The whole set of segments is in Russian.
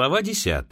Глава 10.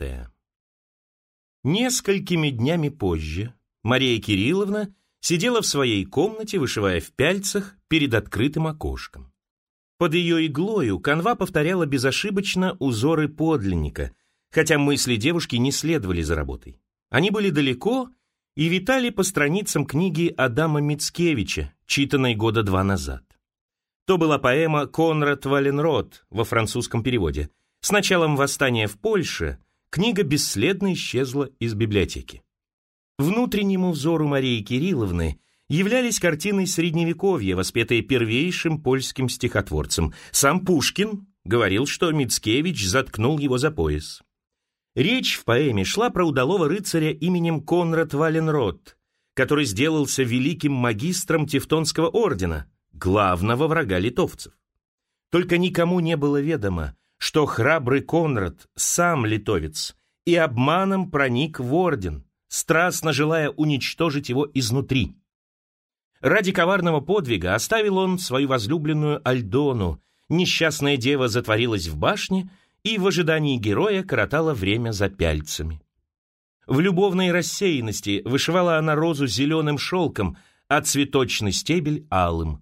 Несколькими днями позже Мария Кирилловна сидела в своей комнате, вышивая в пяльцах перед открытым окошком. Под ее иглою канва повторяла безошибочно узоры подлинника, хотя мысли девушки не следовали за работой. Они были далеко и витали по страницам книги Адама Мицкевича, читанной года 2 назад. То была поэма «Конрад Валенрод» во французском переводе. С началом восстания в Польше книга бесследно исчезла из библиотеки. Внутреннему взору Марии Кирилловны являлись картины Средневековья, воспетые первейшим польским стихотворцем. Сам Пушкин говорил, что Мицкевич заткнул его за пояс. Речь в поэме шла про удалого рыцаря именем Конрад Валенрод, который сделался великим магистром Тевтонского ордена, главного врага литовцев. Только никому не было ведомо, что храбрый Конрад, сам литовец, и обманом проник в орден, страстно желая уничтожить его изнутри. Ради коварного подвига оставил он свою возлюбленную Альдону, несчастная дева затворилась в башне и в ожидании героя коротала время за пяльцами. В любовной рассеянности вышивала она розу зеленым шелком, а цветочный стебель алым.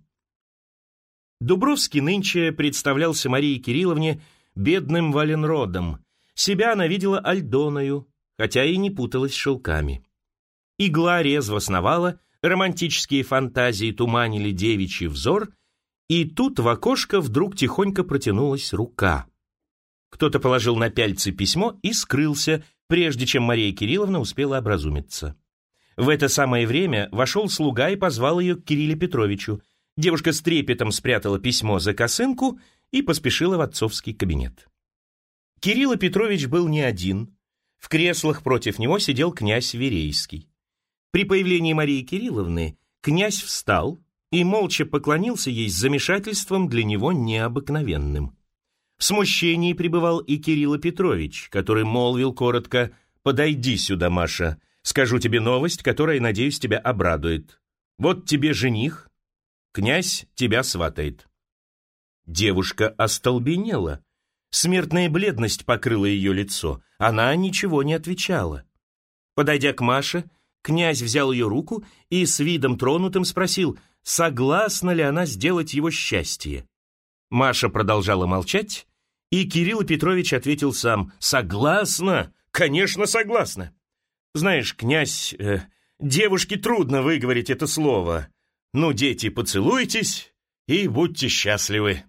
Дубровский нынче представлялся Марии Кирилловне бедным Валенродом. Себя она видела Альдоною, хотя и не путалась шелками. Игла резво сновала, романтические фантазии туманили девичий взор, и тут в окошко вдруг тихонько протянулась рука. Кто-то положил на пяльцы письмо и скрылся, прежде чем Мария Кирилловна успела образумиться. В это самое время вошел слуга и позвал ее к Кириллу Петровичу. Девушка с трепетом спрятала письмо за косынку и поспешила в отцовский кабинет. Кирилл Петрович был не один. В креслах против него сидел князь Верейский. При появлении Марии Кирилловны князь встал и молча поклонился ей с замешательством для него необыкновенным. В смущении пребывал и Кирилл Петрович, который молвил коротко: «Подойди сюда, Маша, скажу тебе новость, которая, надеюсь, тебя обрадует. Вот тебе жених, князь тебя сватает». Девушка остолбенела. Смертная бледность покрыла ее лицо. Она ничего не отвечала. Подойдя к Маше, князь взял ее руку и с видом тронутым спросил, согласна ли она сделать его счастье. Маша продолжала молчать, и Кирилл Петрович ответил сам: «Согласна? Конечно, согласна. Знаешь, князь, девушке трудно выговорить это слово. Ну, дети, поцелуйтесь и будьте счастливы».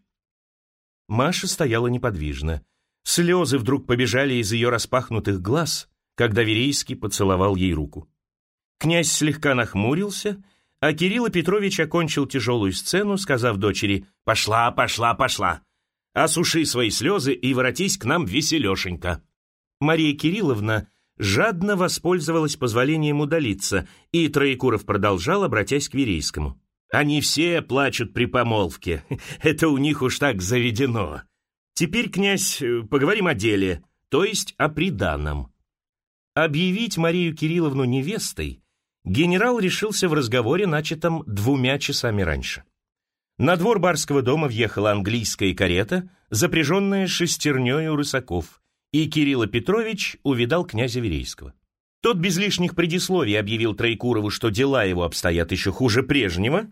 Маша стояла неподвижно. Слезы вдруг побежали из ее распахнутых глаз, когда Верейский поцеловал ей руку. Князь слегка нахмурился, а Кирилл Петрович окончил тяжелую сцену, сказав дочери: «Пошла, пошла, пошла. Осуши свои слезы и воротись к нам веселешенько». Мария Кирилловна жадно воспользовалась позволением удалиться, и Троекуров продолжал, обратясь к Верейскому: «Они все плачут при помолвке. Это у них уж так заведено. Теперь, князь, поговорим о деле, то есть о приданом». Объявить Марию Кирилловну невестой генерал решился в разговоре, начатом 2 часами раньше. На двор барского дома въехала английская карета, запряженная шестернёю рысаков, и Кирилл Петрович увидал князя Верейского. Тот без лишних предисловий объявил Троекурову, что дела его обстоят еще хуже прежнего.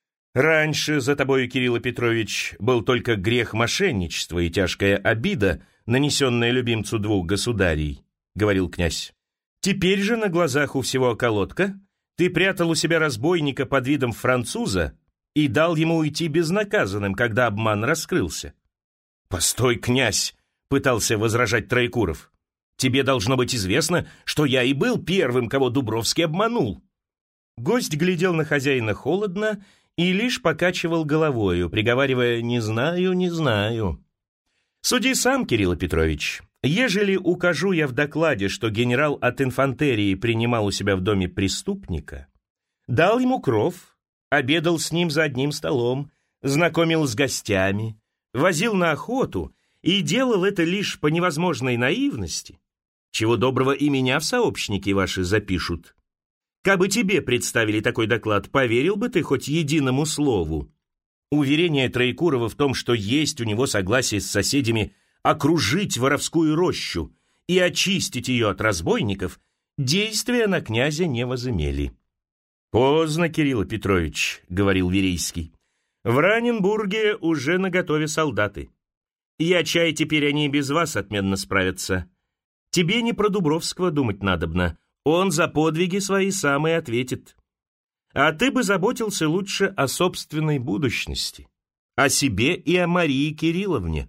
«Раньше за тобою, Кирилл Петрович, был только грех мошенничества и тяжкая обида, нанесенная любимцу 2 государей», — говорил князь. «Теперь же на глазах у всего околотка ты прятал у себя разбойника под видом француза и дал ему уйти безнаказанным, когда обман раскрылся». «Постой, князь», — пытался возражать Троекуров. «Тебе должно быть известно, что я и был первым, кого Дубровский обманул». Гость глядел на хозяина холодно и лишь покачивал головою, приговаривая: «Не знаю, не знаю». «Суди сам, Кирилл Петрович. Ежели укажу я в докладе, что генерал от инфантерии принимал у себя в доме преступника, дал ему кров, обедал с ним за одним столом, знакомил с гостями, возил на охоту и делал это лишь по невозможной наивности, чего доброго и меня в сообщники ваши запишут. Кабы тебе представили такой доклад, поверил бы ты хоть единому слову?» Уверение Троекурова в том, что есть у него согласие с соседями окружить воровскую рощу и очистить ее от разбойников, действия на князя не возымели. «Поздно, Кирилл Петрович», — говорил Верейский. «В Раненбурге уже наготове солдаты. Я чай, теперь они без вас отменно справятся. Тебе не про Дубровского думать надобно, он за подвиги свои сам и ответит. А ты бы заботился лучше о собственной будущности, о себе и о Марии Кирилловне».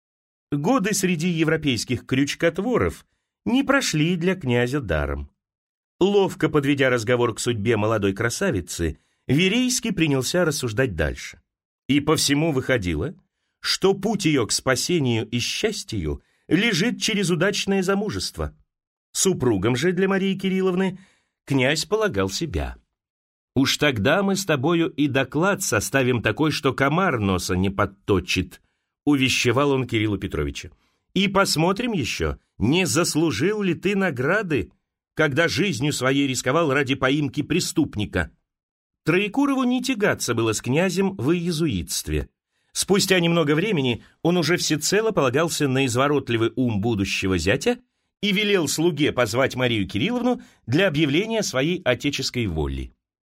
Годы среди европейских крючкотворов не прошли для князя даром. Ловко подведя разговор к судьбе молодой красавицы, Верейский принялся рассуждать дальше. И по всему выходило, что путь ее к спасению и счастью лежит через удачное замужество. Супругом же для Марии Кирилловны князь полагал себя. «Уж тогда мы с тобою и доклад составим такой, что комар носа не подточит», увещевал он Кирилла Петровича. «И посмотрим еще, не заслужил ли ты награды, когда жизнью своей рисковал ради поимки преступника». Троекурову не тягаться было с князем в иезуитстве. Спустя немного времени он уже всецело полагался на изворотливый ум будущего зятя и велел слуге позвать Марию Кирилловну для объявления своей отеческой воли.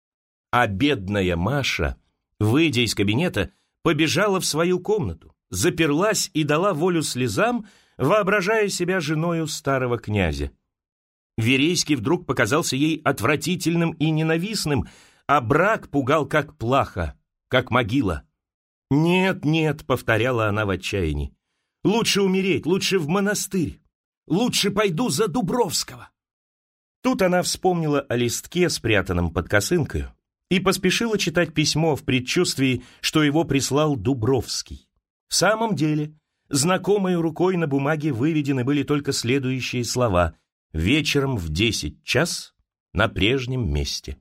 А бедная Маша, выйдя из кабинета, побежала в свою комнату, заперлась и дала волю слезам, воображая себя женою старого князя. Верейский вдруг показался ей отвратительным и ненавистным, а брак пугал как плаха, как могила. «Нет, нет», — повторяла она в отчаянии, — «лучше умереть, лучше в монастырь, лучше пойду за Дубровского». Тут она вспомнила о листке, спрятанном под косынкою, и поспешила читать письмо в предчувствии, что его прислал Дубровский. В самом деле, знакомой рукой на бумаге выведены были только следующие слова: «Вечером в 10 час на прежнем месте».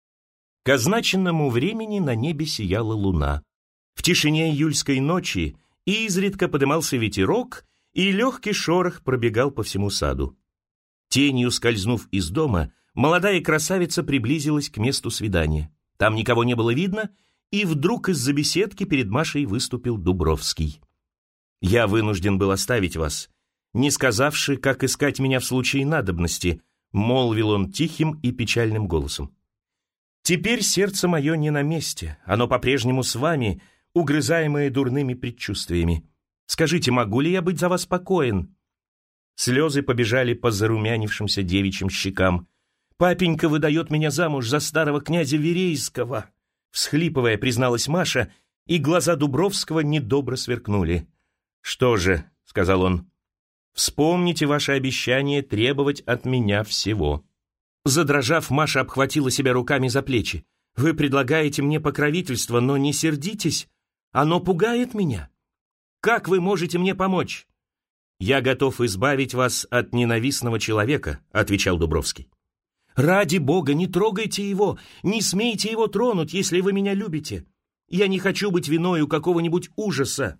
К означенному времени на небе сияла луна. В тишине июльской ночи изредка подымался ветерок, и легкий шорох пробегал по всему саду. Тенью скользнув из дома, молодая красавица приблизилась к месту свидания. Там никого не было видно, и вдруг из-за беседки перед Машей выступил Дубровский. «Я вынужден был оставить вас, не сказавши, как искать меня в случае надобности», молвил он тихим и печальным голосом. «Теперь сердце мое не на месте, оно по-прежнему с вами, угрызаемое дурными предчувствиями. Скажите, могу ли я быть за вас спокоен?» Слезы побежали по зарумянившимся девичьим щекам. «Папенька выдает меня замуж за старого князя Верейского», всхлипывая, призналась Маша, и глаза Дубровского недобро сверкнули. «Что же», — сказал он, — «вспомните ваше обещание требовать от меня всего». Задрожав, Маша обхватила себя руками за плечи. «Вы предлагаете мне покровительство, но не сердитесь. Оно пугает меня. Как вы можете мне помочь?» «Я готов избавить вас от ненавистного человека», — отвечал Дубровский. «Ради Бога, не трогайте его, не смейте его тронуть, если вы меня любите. Я не хочу быть виною какого-нибудь ужаса».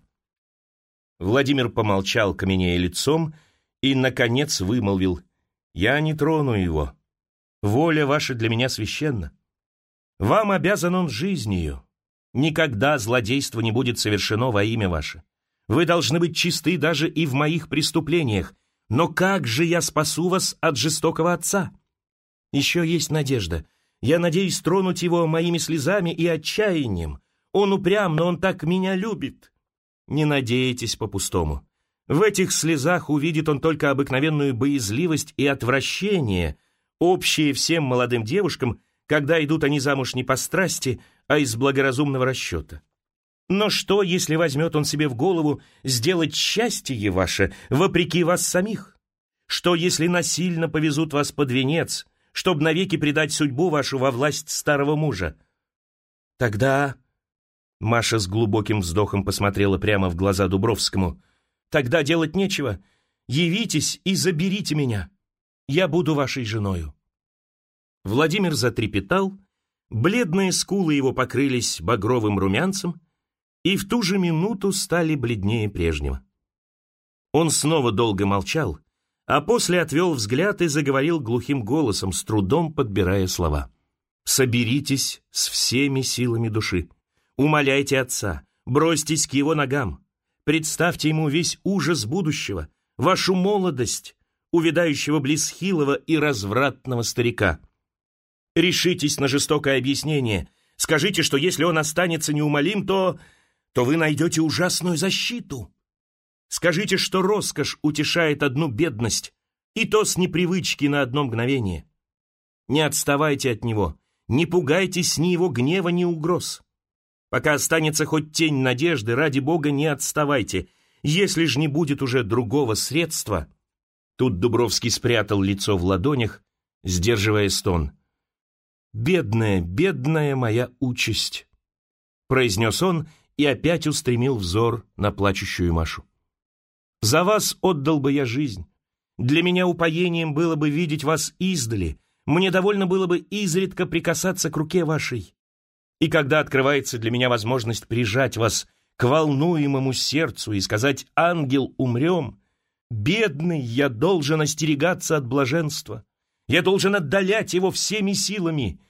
Владимир помолчал, каменея лицом, и, наконец, вымолвил: «Я не трону его. Воля ваша для меня священна. Вам обязан он жизнью. Никогда злодейство не будет совершено во имя ваше. Вы должны быть чисты даже и в моих преступлениях. Но как же я спасу вас от жестокого отца? Еще есть надежда. Я надеюсь тронуть его моими слезами и отчаянием. Он упрям, но он так меня любит. Не надейтесь по-пустому. В этих слезах увидит он только обыкновенную боязливость и отвращение, общие всем молодым девушкам, когда идут они замуж не по страсти, а из благоразумного расчета. Но что, если возьмет он себе в голову сделать счастье ваше вопреки вас самих? Что, если насильно повезут вас под венец, чтобы навеки предать судьбу вашу во власть старого мужа? Тогда... Маша с глубоким вздохом посмотрела прямо в глаза Дубровскому. «Тогда делать нечего. Явитесь и заберите меня. Я буду вашей женою». Владимир затрепетал, бледные скулы его покрылись багровым румянцем и в ту же минуту стали бледнее прежнего. Он снова долго молчал, а после отвел взгляд и заговорил глухим голосом, с трудом подбирая слова. «Соберитесь с всеми силами души. Умоляйте отца, бросьтесь к его ногам, представьте ему весь ужас будущего, вашу молодость, увядающего близ хилого и развратного старика. Решитесь на жестокое объяснение. Скажите, что если он останется неумолим, то вы найдете ужасную защиту. Скажите, что роскошь утешает одну бедность, и то с непривычки на одно мгновение. Не отставайте от него, не пугайтесь ни его гнева, ни угроз. Пока останется хоть тень надежды, ради Бога, не отставайте. Если ж не будет уже другого средства... Тут Дубровский спрятал лицо в ладонях, сдерживая стон. «Бедная, бедная моя участь», — произнес он и опять устремил взор на плачущую Машу. «За вас отдал бы я жизнь. Для меня упоением было бы видеть вас издали. Мне довольно было бы изредка прикасаться к руке вашей. И когда открывается для меня возможность прижать вас к волнуемому сердцу и сказать «Ангел, умрем», бедный, я должен остерегаться от блаженства. Я должен отдалять его всеми силами.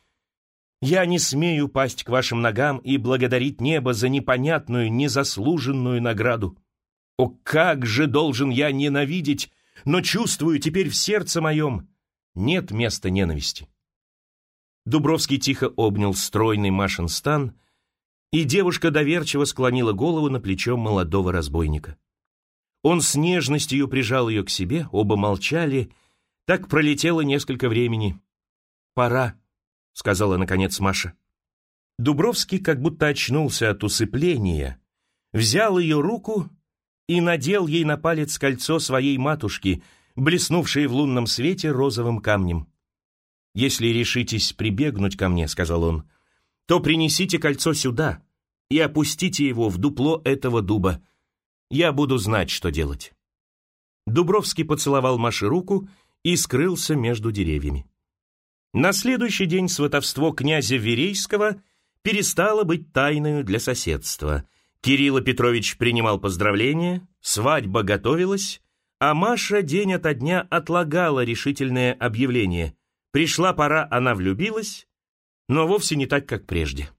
Я не смею пасть к вашим ногам и благодарить небо за непонятную, незаслуженную награду. О, как же должен я ненавидеть, но чувствую теперь в сердце моем нет места ненависти». Дубровский тихо обнял стройный Машин стан, и девушка доверчиво склонила голову на плечо молодого разбойника. Он с нежностью прижал ее к себе, оба молчали. Так пролетело несколько времени. «Пора», — сказала наконец Маша. Дубровский как будто очнулся от усыпления, взял ее руку и надел ей на палец кольцо своей матушки, блеснувшее в лунном свете розовым камнем. «Если решитесь прибегнуть ко мне, — сказал он, — то принесите кольцо сюда и опустите его в дупло этого дуба. Я буду знать, что делать». Дубровский поцеловал Маше руку и скрылся между деревьями. На следующий день сватовство князя Верейского перестало быть тайною для соседства. Кирилл Петрович принимал поздравления, свадьба готовилась, а Маша день ото дня отлагала решительное объявление. Пришла пора, она влюбилась, но вовсе не так, как прежде.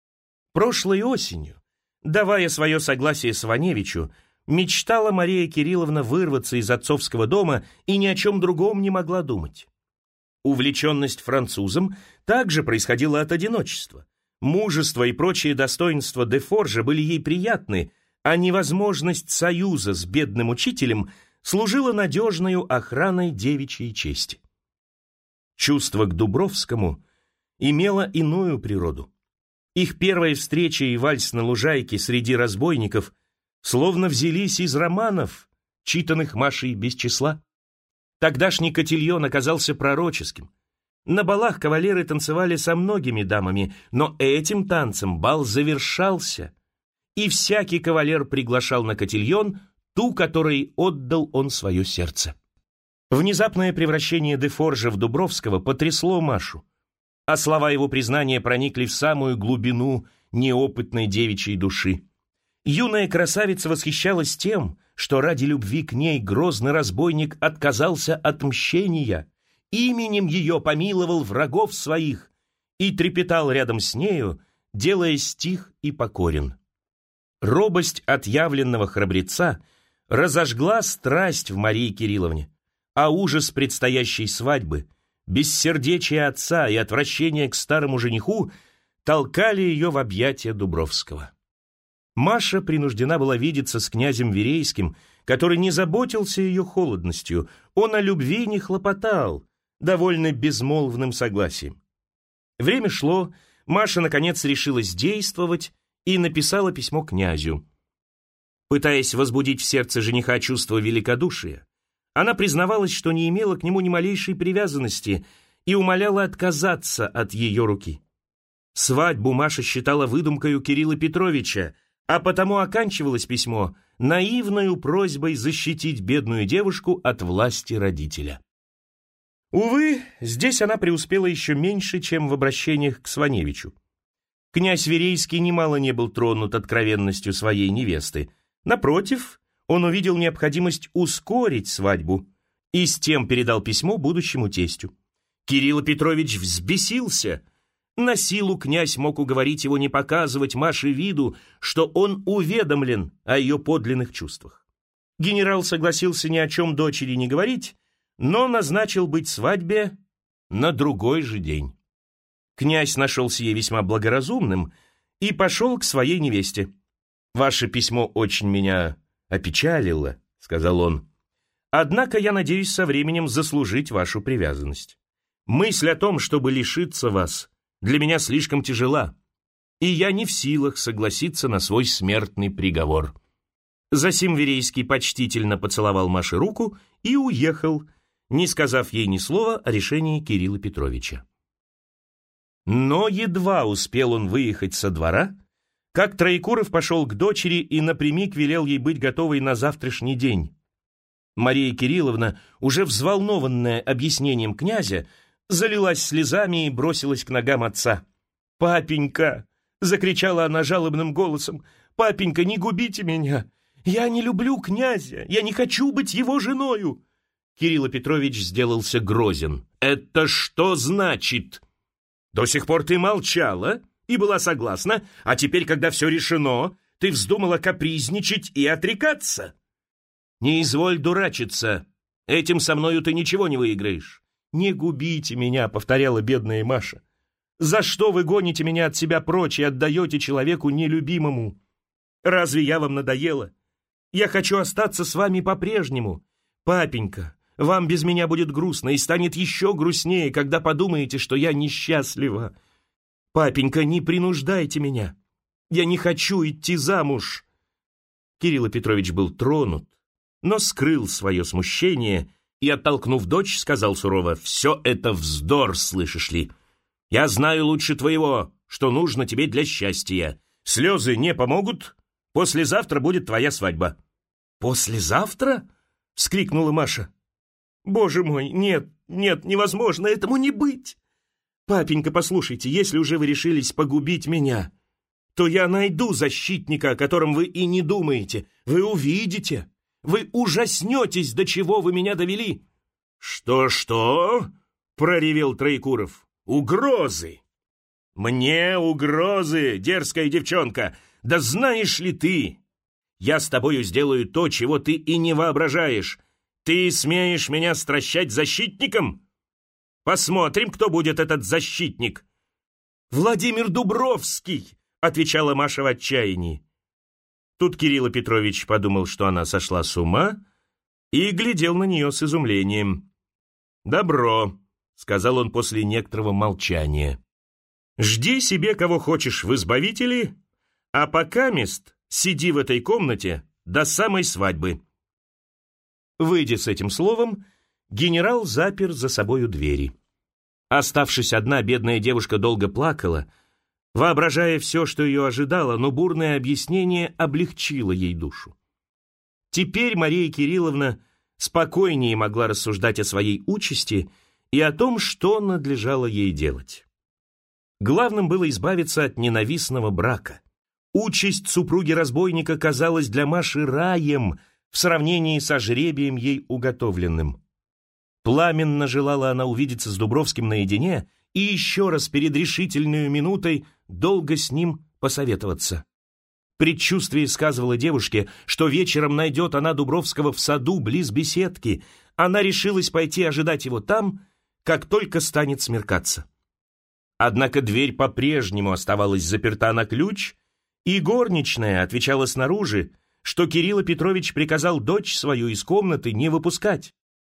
Прошлой осенью, давая свое согласие Сваневичу, мечтала Мария Кирилловна вырваться из отцовского дома и ни о чем другом не могла думать. Увлеченность французом также происходила от одиночества. Мужество и прочие достоинства де Форжа были ей приятны, а невозможность союза с бедным учителем служила надежною охраной девичьей чести. Чувство к Дубровскому имело иную природу. Их первая встреча и вальс на лужайке среди разбойников словно взялись из романов, читанных Машей без числа. Тогдашний котильон оказался пророческим. На балах кавалеры танцевали со многими дамами, но этим танцем бал завершался, и всякий кавалер приглашал на котильон ту, которой отдал он свое сердце. Внезапное превращение де Форжа в Дубровского потрясло Машу, а слова его признания проникли в самую глубину неопытной девичьей души. Юная красавица восхищалась тем, что ради любви к ней грозный разбойник отказался от мщения, именем ее помиловал врагов своих и трепетал рядом с нею, делаясь тих и покорен. Робость отъявленного храбреца разожгла страсть в Марии Кирилловне, а ужас предстоящей свадьбы, бессердечие отца и отвращение к старому жениху толкали ее в объятия Дубровского. Маша принуждена была видеться с князем Верейским, который не заботился ее холодностью, он о любви не хлопотал, довольно безмолвным согласием. Время шло, Маша, наконец, решилась действовать и написала письмо князю. Пытаясь возбудить в сердце жениха чувство великодушия, она признавалась, что не имела к нему ни малейшей привязанности и умоляла отказаться от ее руки. Свадьбу Маша считала выдумкою Кирилла Петровича, а потому оканчивалось письмо наивною просьбой защитить бедную девушку от власти родителя. Увы, здесь она преуспела еще меньше, чем в обращениях к Сваневичу. Князь Верейский немало не был тронут откровенностью своей невесты. Напротив, он увидел необходимость ускорить свадьбу и с тем передал письмо будущему тестю. Кирилл Петрович взбесился. На силу князь мог уговорить его не показывать Маше виду, что он уведомлен о ее подлинных чувствах. Генерал согласился ни о чем дочери не говорить, но назначил быть свадьбе на другой же день. Князь нашел сие весьма благоразумным и пошел к своей невесте. «Ваше письмо очень меня опечалило», — сказал он. «Однако я надеюсь со временем заслужить вашу привязанность. Мысль о том, чтобы лишиться вас, для меня слишком тяжела, и я не в силах согласиться на свой смертный приговор». Засим Верейский почтительно поцеловал Маше руку и уехал, не сказав ей ни слова о решении Кирилла Петровича. Но едва успел он выехать со двора, как Троекуров пошел к дочери и напрямик велел ей быть готовой на завтрашний день. Мария Кирилловна, уже взволнованная объяснением князя, залилась слезами и бросилась к ногам отца. «Папенька!» — закричала она жалобным голосом. «Папенька, не губите меня! Я не люблю князя! Я не хочу быть его женою!» Кирилл Петрович сделался грозен. «Это что значит? До сих пор ты молчала и была согласна, а теперь, когда все решено, ты вздумала капризничать и отрекаться? Не изволь дурачиться, этим со мною ты ничего не выиграешь». «Не губите меня», — повторяла бедная Маша. «За что вы гоните меня от себя прочь и отдаете человеку нелюбимому? Разве я вам надоела? Я хочу остаться с вами по-прежнему. Папенька, вам без меня будет грустно и станет еще грустнее, когда подумаете, что я несчастлива. Папенька, не принуждайте меня. Я не хочу идти замуж». Кирилл Петрович был тронут, но скрыл свое смущение и, оттолкнув дочь, сказал сурово: «Все это вздор, слышишь ли? Я знаю лучше твоего, что нужно тебе для счастья. Слезы не помогут, послезавтра будет твоя свадьба». «Послезавтра?» — вскрикнула Маша. «Боже мой, нет, нет, невозможно, этому не быть! Папенька, послушайте, если уже вы решились погубить меня, то я найду защитника, о котором вы и не думаете. Вы увидите, вы ужаснетесь, до чего вы меня довели». «Что-что?» — проревел Троекуров. «Угрозы! Мне угрозы, дерзкая девчонка! Да знаешь ли ты, я с тобою сделаю то, чего ты и не воображаешь. Ты смеешь меня стращать защитником? Посмотрим, кто будет этот защитник». «Владимир Дубровский!» — отвечала Маша в отчаянии. Тут Кирилл Петрович подумал, что она сошла с ума, и глядел на нее с изумлением. «Добро», — сказал он после некоторого молчания. «Жди себе, кого хочешь в избавители, а покамест сиди в этой комнате до самой свадьбы». Выйдя с этим словом, генерал запер за собою двери. Оставшись одна, бедная девушка долго плакала, воображая все, что ее ожидало, но бурное объяснение облегчило ей душу. Теперь Мария Кирилловна спокойнее могла рассуждать о своей участи и о том, что надлежало ей делать. Главным было избавиться от ненавистного брака. Участь супруги-разбойника казалась для Маши раем в сравнении со жребием ей уготовленным. Пламенно желала она увидеться с Дубровским наедине и еще раз перед решительной минутой долго с ним посоветоваться. Предчувствие сказывало девушке, что вечером найдет она Дубровского в саду близ беседки. Она решилась пойти ожидать его там, как только станет смеркаться. Однако дверь по-прежнему оставалась заперта на ключ, и горничная отвечала снаружи, что Кирилл Петрович приказал дочь свою из комнаты не выпускать.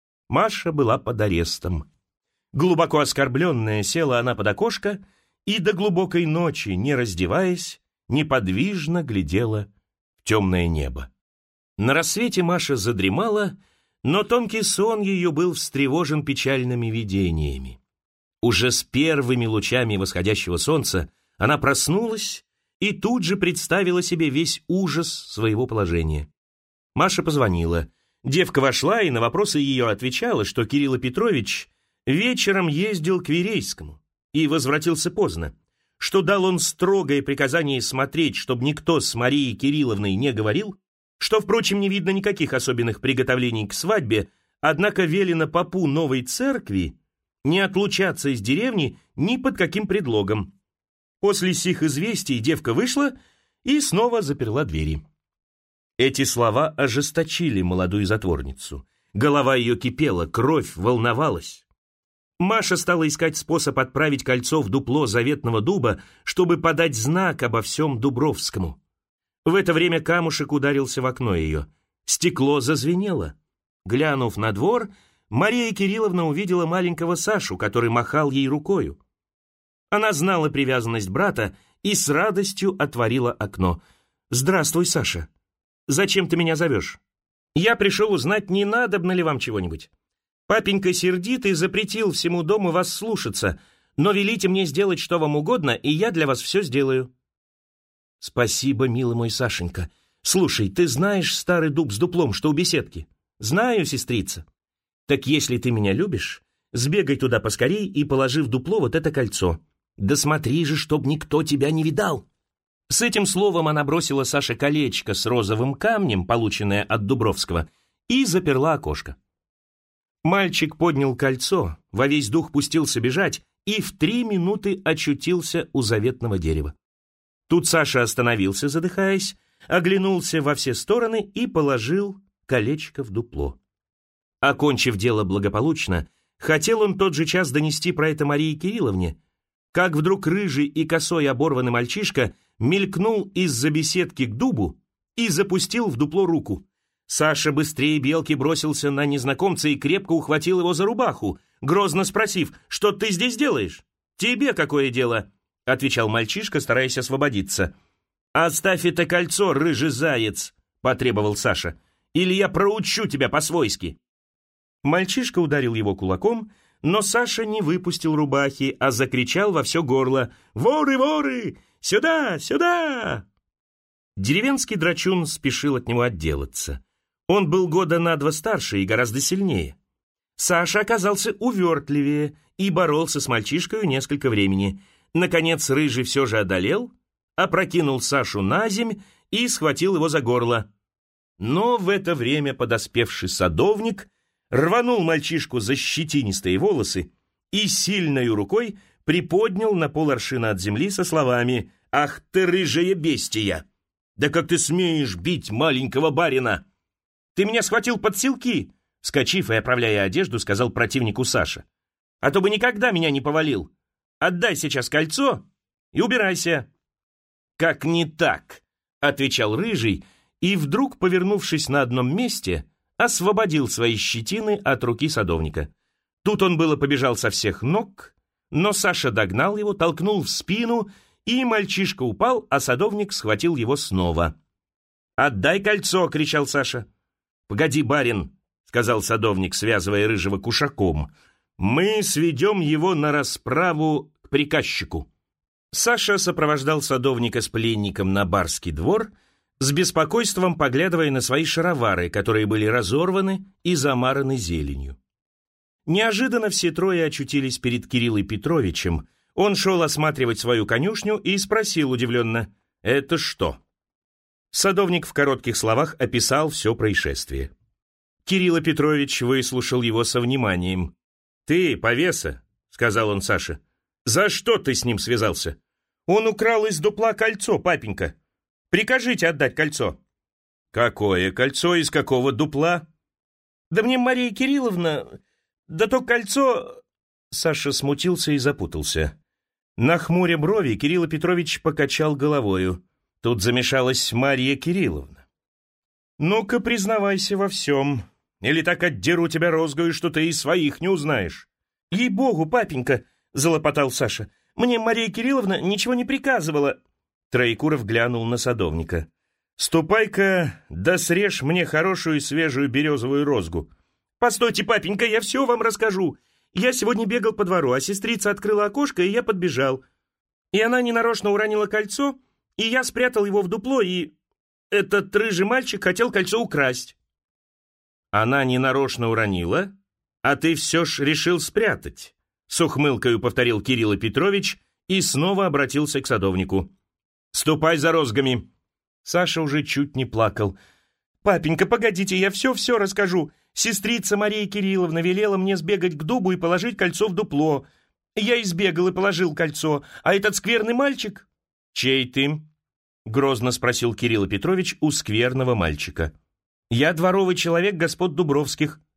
Маша была под арестом. Глубоко оскорбленная, села она под окошко и до глубокой ночи, не раздеваясь, неподвижно глядела в темное небо. На рассвете Маша задремала, но тонкий сон ее был встревожен печальными видениями. Уже с первыми лучами восходящего солнца она проснулась и тут же представила себе весь ужас своего положения. Маша позвонила. Девка вошла и на вопросы ее отвечала, что Кирилл Петрович вечером ездил к Верейскому и возвратился поздно, что дал он строгое приказание смотреть, чтобы никто с Марией Кирилловной не говорил, что, впрочем, не видно никаких особенных приготовлений к свадьбе, однако велено попу новой церкви не отлучаться из деревни ни под каким предлогом. После сих известий девка вышла и снова заперла двери. Эти слова ожесточили молодую затворницу. Голова ее кипела, кровь волновалась. Маша стала искать способ отправить кольцо в дупло заветного дуба, чтобы подать знак обо всем Дубровскому. В это время камушек ударился в окно ее. Стекло зазвенело. Глянув на двор, Мария Кирилловна увидела маленького Сашу, который махал ей рукою. Она знала привязанность брата и с радостью отворила окно. «Здравствуй, Саша. Зачем ты меня зовешь? Я пришел узнать, не надобно ли вам чего-нибудь. Папенька сердитый запретил всему дому вас слушаться, но велите мне сделать что вам угодно, и я для вас все сделаю». «Спасибо, милый мой Сашенька. Слушай, ты знаешь старый дуб с дуплом, что у беседки?» «Знаю, сестрица». «Так если ты меня любишь, сбегай туда поскорей и положи в дупло вот это кольцо. Да смотри же, чтоб никто тебя не видал». С этим словом она бросила Саше колечко с розовым камнем, полученное от Дубровского, и заперла окошко. Мальчик поднял кольцо, во весь дух пустился бежать и в 3 минуты очутился у заветного дерева. Тут Саша остановился, задыхаясь, оглянулся во все стороны и положил колечко в дупло. Окончив дело благополучно, хотел он тот же час донести про это Марии Кирилловне, как вдруг рыжий и косой оборванный мальчишка мелькнул из-за беседки к дубу и запустил в дупло руку. Саша быстрее белки бросился на незнакомца и крепко ухватил его за рубаху, грозно спросив: «Что ты здесь делаешь?» «Тебе какое дело?» — отвечал мальчишка, стараясь освободиться. «Оставь это кольцо, рыжий заяц!» — потребовал Саша. «Или я проучу тебя по-свойски!» Мальчишка ударил его кулаком, но Саша не выпустил рубахи, а закричал во все горло: «Воры, воры! Сюда, сюда!» Деревенский драчун спешил от него отделаться. Он был года на 2 старше и гораздо сильнее. Саша оказался увертливее и боролся с мальчишкой несколько времени. Наконец рыжий все же одолел, опрокинул Сашу на земь и схватил его за горло. Но в это время подоспевший садовник рванул мальчишку за щетинистые волосы и сильною рукой приподнял на поларшина от земли со словами: «Ах ты, рыжая бестия! Да как ты смеешь бить маленького барина? Ты меня схватил под силки!» Вскочив и оправляя одежду, сказал противнику Саша: «А то бы никогда меня не повалил. Отдай сейчас кольцо и убирайся». «Как не так?» — отвечал рыжий, и вдруг, повернувшись на одном месте, освободил свои щетины от руки садовника. Тут он было побежал со всех ног, но Саша догнал его, толкнул в спину, и мальчишка упал, а садовник схватил его снова. «Отдай кольцо!» — кричал Саша. «Погоди, барин!» — сказал садовник, связывая рыжего кушаком. «Мы сведем его на расправу к приказчику». Саша сопровождал садовника с пленником на барский двор, с беспокойством поглядывая на свои шаровары, которые были разорваны и замараны зеленью. Неожиданно все трое очутились перед Кириллом Петровичем. Он шел осматривать свою конюшню и спросил удивленно: «Это что?» Садовник в коротких словах описал все происшествие. Кирилл Петрович выслушал его со вниманием. «Ты, повеса», — сказал он Саше, — «за что ты с ним связался? Он украл из дупла кольцо, папенька. Прикажите отдать кольцо». «Какое кольцо? Из какого дупла?» «Да мне Мария Кирилловна... Да то кольцо...» Саша смутился и запутался. Нахмуря брови, Кирилл Петрович покачал головою. Тут замешалась Мария Кирилловна. «Ну-ка, признавайся во всем. Или так отдеру тебя розгою, что ты и своих не узнаешь». «Ей-богу, папенька!» — залопотал Саша. «Мне Мария Кирилловна ничего не приказывала». Троекуров глянул на садовника. «Ступай-ка, да срежь мне хорошую свежую березовую розгу». «Постойте, папенька, я все вам расскажу. Я сегодня бегал по двору, а сестрица открыла окошко, и я подбежал. И она ненарочно уронила кольцо, и я спрятал его в дупло, и этот рыжий мальчик хотел кольцо украсть». «Она ненарочно уронила, а ты все ж решил спрятать», — с ухмылкою повторил Кирилл Петрович и снова обратился к садовнику. «Ступай за розгами». Саша уже чуть не плакал. «Папенька, погодите, я все-все расскажу. Сестрица Мария Кирилловна велела мне сбегать к дубу и положить кольцо в дупло. Я избегал и положил кольцо, а этот скверный мальчик...» «Чей ты?» — грозно спросил Кирилл Петрович у скверного мальчика. «Я дворовый человек господ Дубровских»,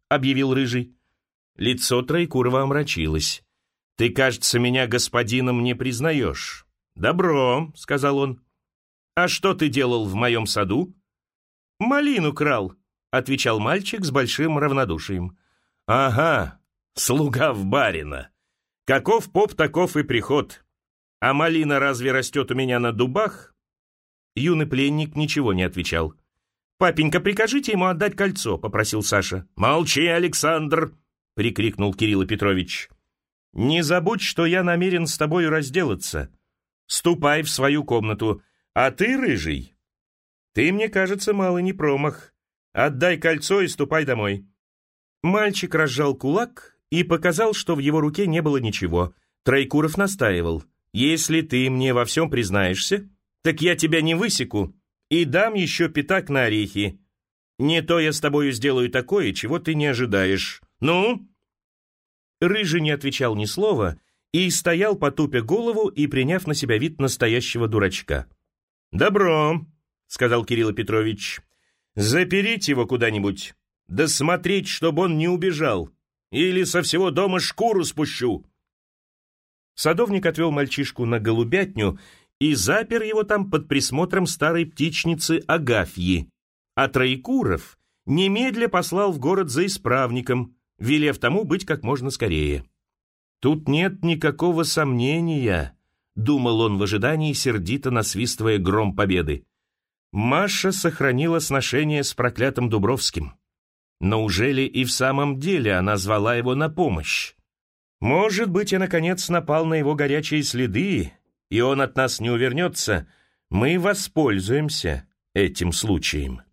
— объявил Рыжий. Лицо Троекурова омрачилось. «Ты, кажется, меня господином не признаешь». «Добро», — сказал он. «А что ты делал в моем саду?» «Малину крал», — отвечал мальчик с большим равнодушием. «Ага, слуга в барина. Каков поп, таков и приход. А малина разве растет у меня на дубах?» Юный пленник ничего не отвечал. «Папенька, прикажите ему отдать кольцо», — попросил Саша. «Молчи, Александр!» — прикрикнул Кирилл Петрович. «Не забудь, что я намерен с тобой разделаться. Ступай в свою комнату. А ты, Рыжий, ты, мне кажется, малый не промах. Отдай кольцо и ступай домой». Мальчик разжал кулак и показал, что в его руке не было ничего. Троекуров настаивал. «Если ты мне во всем признаешься, так я тебя не высеку и дам еще пятак на орехи. Не то я с тобою сделаю такое, чего ты не ожидаешь. Ну?» Рыжий не отвечал ни слова и стоял, потупя голову и приняв на себя вид настоящего дурачка. «Добро», — сказал Кирилл Петрович. «Запереть его куда-нибудь, да смотреть, чтобы он не убежал, или со всего дома шкуру спущу». Садовник отвел мальчишку на голубятню и запер его там под присмотром старой птичницы Агафьи, а Троекуров немедля послал в город за исправником, велев тому быть как можно скорее. «Тут нет никакого сомнения», — думал он в ожидании, сердито насвистывая гром победы. «Маша сохранила сношение с проклятым Дубровским. Но ужели и в самом деле она звала его на помощь? Может быть, я, наконец, напал на его горячие следы, и он от нас не увернется. Мы воспользуемся этим случаем».